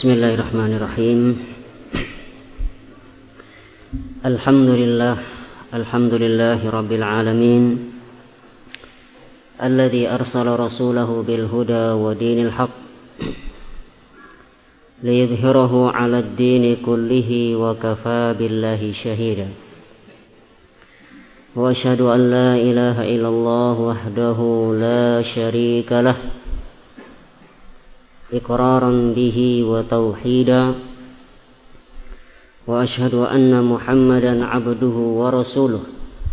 Bismillahirrahmanirrahim. Alhamdulillahi rabbil alamin. Alladzi arsala rasulahu bil huda wa dinil haqq liyudhhirahu 'alad dini kullihi wa kafaa billahi shahida. Wa asyhadu an la ilaha illallah wahdahu la syarika lah iqraran bihi wa tauhida. Wa asyhadu anna Muhammadan 'abduhu wa rasuluh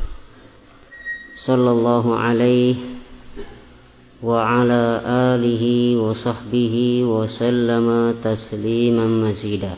sallallahu alaihi wa ala alihi wa sahbihi wa sallama tasliman mazida.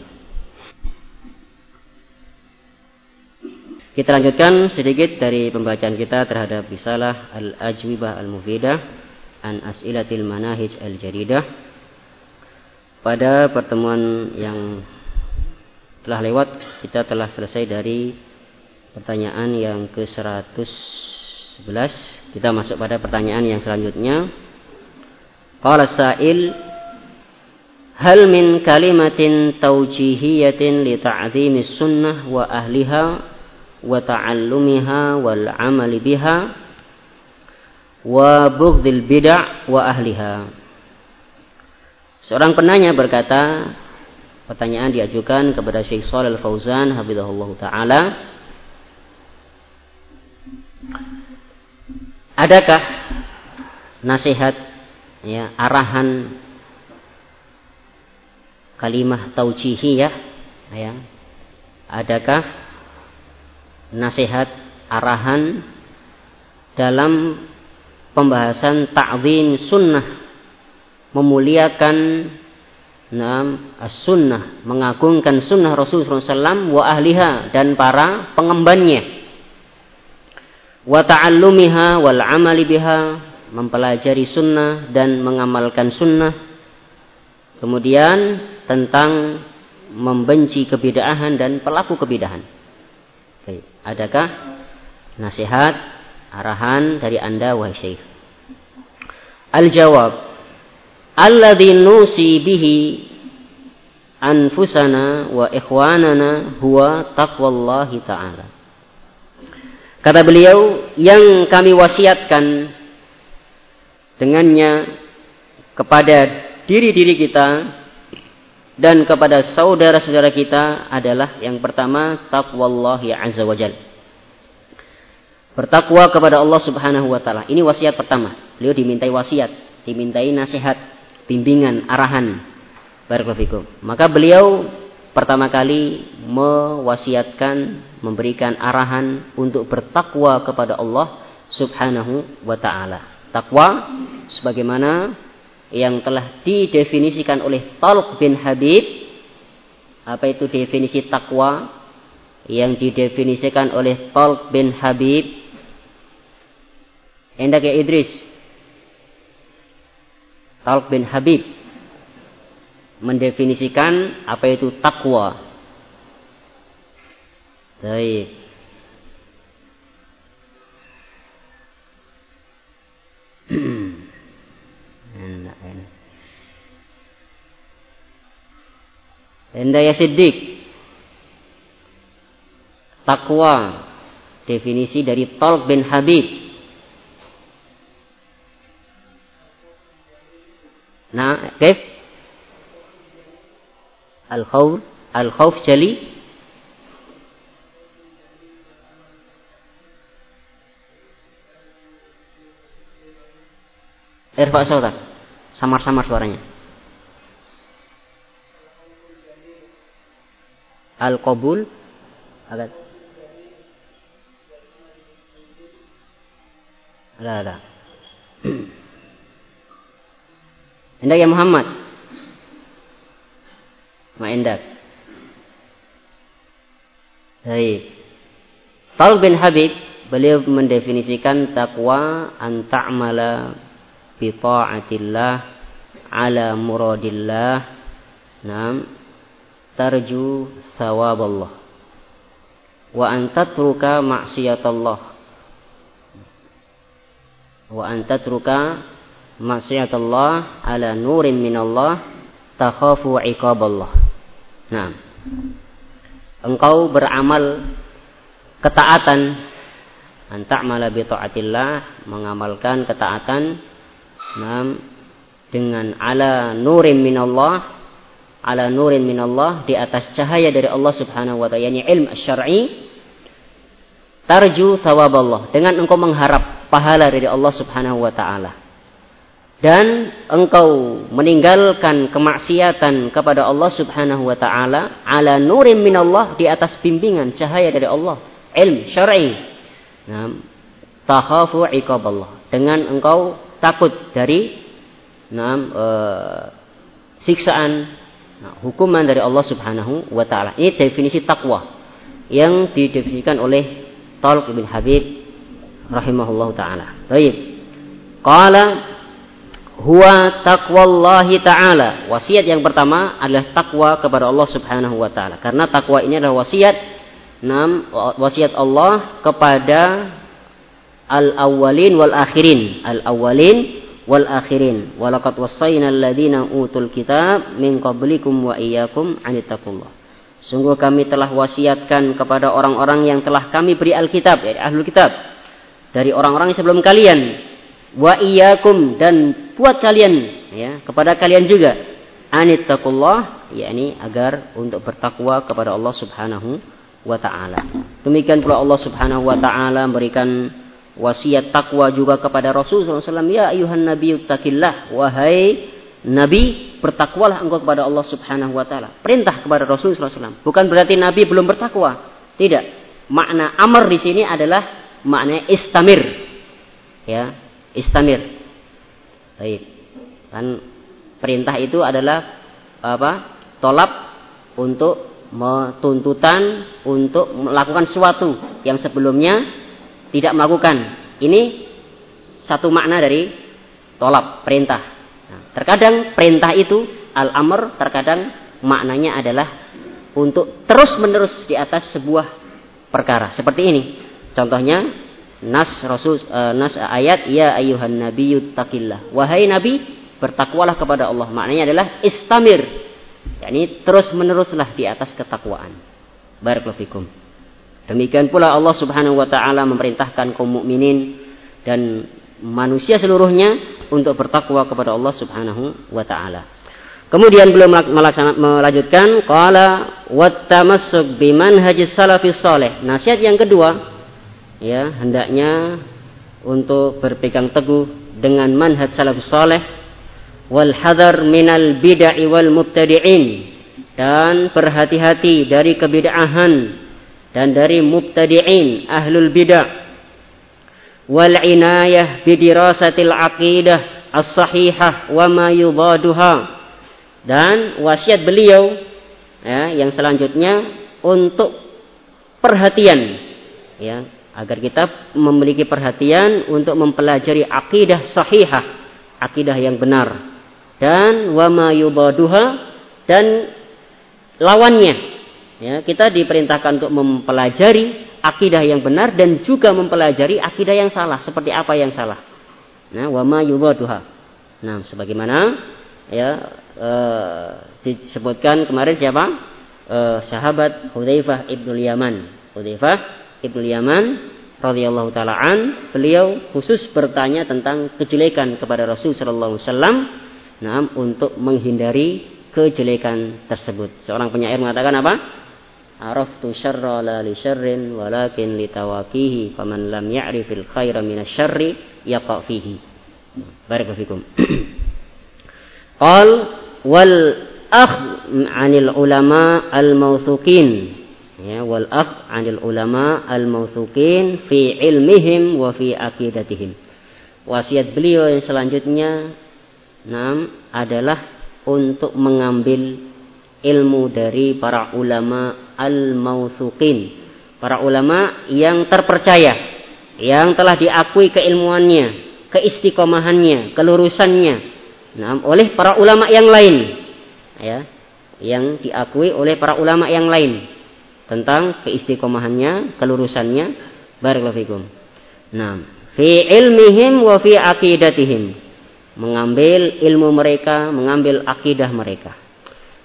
Kita lanjutkan sedikit dari pembacaan kita terhadap risalah Al-Ajwibah Al-Mufidah an As'ilatil Manahij Al-Jadidah. Pada pertemuan yang telah lewat, kita telah selesai dari pertanyaan yang ke-111. Kita masuk pada pertanyaan yang selanjutnya. Qala sa'il, hal min kalimatin tawjihiyatin li ta'zimis sunnah wa ahliha wa ta'allumiha wal amali biha wa bughdil bid'ah wa ahliha. Seorang penanya berkata, pertanyaan diajukan kepada Syekh Shalih Al-Fauzan hafizahullah ta'ala, adakah nasihat, arahan kalimah taujihiyah, adakah nasihat, arahan dalam pembahasan ta'zim sunnah, memuliakan as-sunnah, mengagungkan sunnah Rasulullah SAW wa ahliha, dan para pengembannya, wa ta'allumiha wal amali biha, mempelajari sunnah dan mengamalkan sunnah. Kemudian tentang membenci kebid'ahan dan pelaku kebid'ahan. Adakah nasihat, arahan dari Anda wahai Syekh? Al-jawab, alladzi nusi bihi anfusana wa ikhwanana huwa taqwallahi ta'ala. Kata beliau, yang kami wasiatkan dengannya kepada diri-diri kita dan kepada saudara-saudara kita adalah yang pertama, taqwallahi azza wajal, bertakwa kepada Allah Subhanahu wa taala. Ini wasiat pertama. Beliau dimintai wasiat, dimintai nasihat, bimbingan, arahan. Barakallahu fikum. Maka beliau pertama kali mewasiatkan, memberikan arahan untuk bertakwa kepada Allah Subhanahu wa taala. Takwa sebagaimana yang telah didefinisikan oleh Talq bin Habib. Apa itu definisi takwa yang didefinisikan oleh Talq bin Habib? Endak ya Idris. Talq bin Habib mendefinisikan apa itu takwa. Baik. Enda ya Siddiq. Takwa, definisi dari Talq bin Habib. Nah, kif? Al-khawf jali. Irfa' sautak. Samar-samar suaranya. Al-qabul agak. Ada. Hendak ya Muhammad. Ma'indak. Baik. Talq bin Habib, beliau mendefinisikan takwa an ta'mala bi ta'atillah ala muradillah, tarju thawaballah, wa an tatruka ma'siyatallah, wa an tatruka maksiatallah ala nurin minallah takhafu iqaballah. Nah, engkau beramal ketaatan, an ta'mala bi taatillah, mengamalkan ketaatan, dengan ala nurin minallah, di atas cahaya dari Allah Subhanahu wa taala, yakni ilmu syar'i, tarju thawaballah, dengan engkau mengharap pahala dari Allah Subhanahu wa taala, dan engkau meninggalkan kemaksiatan kepada Allah Subhanahu wa taala ala nurin minallah, di atas bimbingan cahaya dari Allah, ilmu syar'i. Takhafu iqaballah, dengan engkau takut dari siksaan, hukuman dari Allah Subhanahu wa taala. Ini definisi takwa yang didefinisikan oleh Thalq bin Habib rahimahullahu taala. Baik. Qala huwa taqwallahi ta'ala. Wasiat yang pertama adalah takwa kepada Allah Subhanahu wa taala. Karena takwa ini adalah wasiat Allah kepada al-awwalin wal akhirin. Al-awwalin wal akhirin. Wa laqad wassayna alladziina utul kitab min qablikum wa iyyakum an ittaqullah. Sungguh kami telah wasiatkan kepada orang-orang yang telah kami beri Alkitab, yaitu ahlul kitab, dari orang-orang yang sebelum kalian, wa iyyakum, dan buat kalian, ya, kepada kalian juga, anittaqullah, yakni agar untuk bertakwa kepada Allah Subhanahu wa taala. Demikian pula Allah Subhanahu wa taala memberikan wasiat takwa juga kepada Rasulullah SAW. Ya ayuhan nabiyyu taqillah, wahai nabi, bertakwalah engkau kepada Allah Subhanahu wa taala. Perintah kepada Rasulullah SAW. Bukan berarti nabi belum bertakwa. Tidak. Makna amr di sini adalah maknanya istamir. Ya, istamir. Baik. Kan perintah itu adalah tolab untuk tuntutan untuk melakukan sesuatu yang sebelumnya tidak melakukan. Ini satu makna dari tolab, perintah. Nah, terkadang perintah itu al-amr, terkadang maknanya adalah untuk terus menerus di atas sebuah perkara. Seperti ini. Contohnya nas ayat ya ayyuhan nabiyyu taqillah. Wahai nabi, bertakwalah kepada Allah. Maknanya adalah istamir. yakni terus meneruslah di atas ketakwaan. Barakallahu fikum. Demikian pula Allah Subhanahu wa taala memerintahkan kaum mukminin dan manusia seluruhnya untuk bertakwa kepada Allah Subhanahu wa taala. Kemudian beliau melanjutkan qala wattamassuk bimanhajis salafis saleh. Nasihat yang kedua, ya, hendaknya untuk berpegang teguh dengan manhaj salafus saleh wal hadar minal bid'ah wal mubtadi'in, dan berhati-hati dari kebid'ahan dan dari mubtadi'in ahlul bid'ah, wal inayah bidirasatil aqidah as-sahihah wa ma yudaduha. Dan wasiat beliau, ya, yang selanjutnya untuk perhatian, ya, agar kita memiliki perhatian untuk mempelajari akidah sahihah, akidah yang benar, dan wa ma yudaduha, dan lawannya, ya, kita diperintahkan untuk mempelajari akidah yang benar dan juga mempelajari akidah yang salah. Seperti apa yang salah? Nah, wa ma yudaduha. Nah, sebagaimana, ya, disebutkan kemarin siapa? Sahabat Hudzaifah ibnul Yaman. Hudzaifah ibnul Yaman radhiyallahu taala an, beliau khusus bertanya tentang kejelekan kepada Rasul sallallahu alaihi wasallam, nah, untuk menghindari kejelekan tersebut. Seorang penyair mengatakan apa? Araftu syarra la li syarrin walakin li tawaqihi faman lam ya'rifil khaira minasyarri yaqa fihi. Barakallahu fikum. Qal wal akh 'anil ulama al-mawthuqin, ya, wal akh 'anil ulama al-mawthuqin fi ilmihim wa fi aqidatihim. Wasiat beliau yang selanjutnya, adalah untuk mengambil ilmu dari para ulama al-mawthuqin, para ulama yang terpercaya, yang telah diakui keilmuannya, keistiqomahannya, kelurusannya, oleh para ulama yang lain, ya, yang diakui oleh para ulama yang lain tentang keistiqomahannya, kelurusannya. Barakallahu fikum. Nah, fi ilmihim wa fi aqidatihim, mengambil ilmu mereka, mengambil akidah mereka.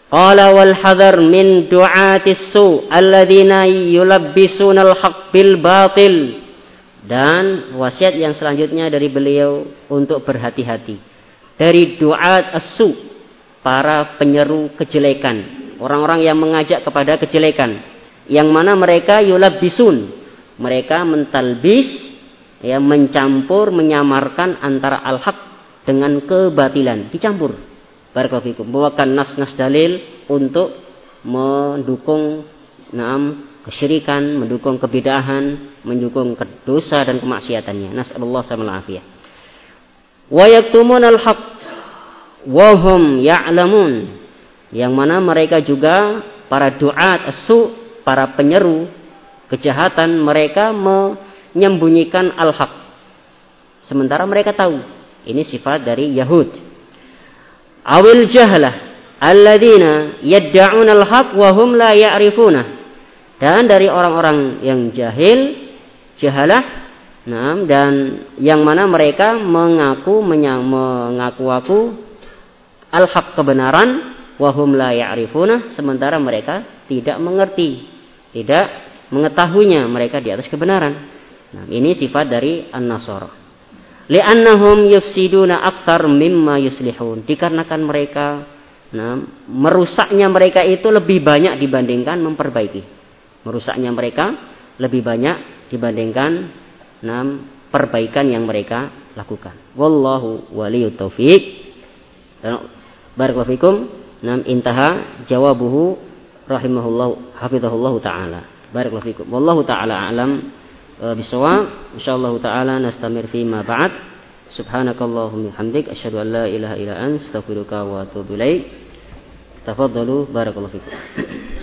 Qala wal hadar min du'atis su alladzina yulabbisuna al-haq bil batil. Dan wasiat yang selanjutnya dari beliau untuk berhati-hati dari du'at as-su, para penyeru kejelekan, orang-orang yang mengajak kepada kejelekan, yang mana mereka yulabbisun, mereka mentalbis, ya, mencampur, menyamarkan antara al-haq dengan kebatilan, dicampur. Barakallahu fikum, membawakan nas-nas dalil untuk mendukung kesyirikan, mendukung kebidahan, mendukung dosa dan kemaksiatannya. Nasallallahu alaihi wasallam. Wa yaktumunal haq wa hum ya'lamun, yang mana mereka juga para du'at as-su, para penyeru kejahatan, mereka menyembunyikan al-haq sementara mereka tahu. Ini sifat dari Yahud. Awil jahlah alladzina yadda'una al-haq wa hum la ya'rifuna, dan dari orang-orang yang jahalah, dan yang mana mereka mengaku al-haq kebenaran, wa hum la ya'rifuna, sementara mereka tidak mengerti, tidak mengetahuinya, mereka di atas kebenaran. Ini sifat dari an-nasara. Li'annahum yufsiduna aktsar mimma yuslihun, dikarenakan mereka merusaknya mereka itu lebih banyak dibandingkan memperbaiki. Merusaknya mereka lebih banyak dibandingkan perbaikan yang mereka lakukan. Wallahu waliyut taufiq. Barakallahu fikum. Intaha jawabuhu rahimahullah hafizahullah taala. Barakallahu fikum. Wallahu taala alam bisawab. Insyaallah taala nastamir fi ma ba'd. Subhanakallahumma hamdik asyhadu an la ilaha illa anta astaghfiruka wa atubu ilaik. Tafadhalu barakallahu fikum.